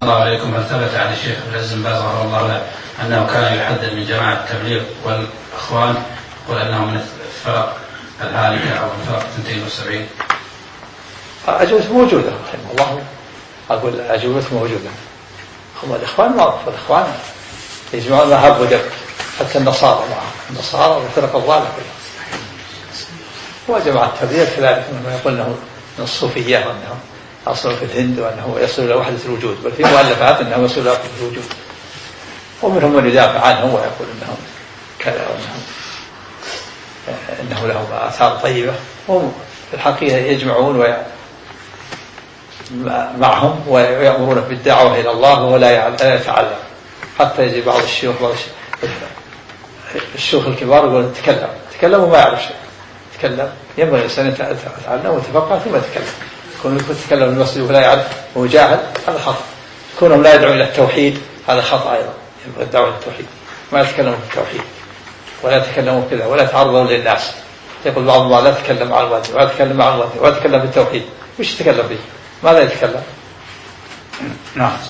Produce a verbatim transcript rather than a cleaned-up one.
الله عليكم. هل ثبت عن الشيخ ابن عز بن باز رحمه الله له أنه كان يحذر من جماعة التبليغ والإخوان يقول أنه من الفرق الهالكة أو الفرق اثنتين وسبعين؟ أجوبة موجودة رحمه الله، أقول أجوبة موجودة. هم الإخوان معروف، الإخوان يجمعون ذهب ودب، حتى النصارى معهم، النصارى والفرق الضالة كلها. وجماعة التبليغ كذلك من يقول أنه من الصوفية وأنهم أصله في الهند وأنه يصل إلى وحدة الوجود، بل في مؤلفات أنه يصل إلى وحدة الوجود. ومنهم من يدافع عنهم ويقول أنهم كذا وأنهم أنه لهم آثار طيبة. هم في الحقيقة يجمعون وي... معهم ويأمرون بالدعوة إلى الله ولا يتعلم. حتى يجي بعض الشيوخ بعض الشيوخ الكبار يقول تكلم تكلم وما يعرف شيء، تكلم ينبغي الإنسان يتعلم ويتفقه ثم يتكلم. كونه يتكلم المسجد ولا يعرف وهو جاهل هذا خطأ، كونهم لا يدعو إلى التوحيد هذا خطأ أيضا، ينبغي الدعوة إلى التوحيد، ما يتكلموا في التوحيد ولا يتكلموا كذا ولا يتعرضوا للناس. يقول بعضهم لا تتكلم مع المؤذن ولا تتكلم مع المؤذن ولا تتكلم في التوحيد، وش يتكلم به؟ ماذا يتكلم؟ نعم.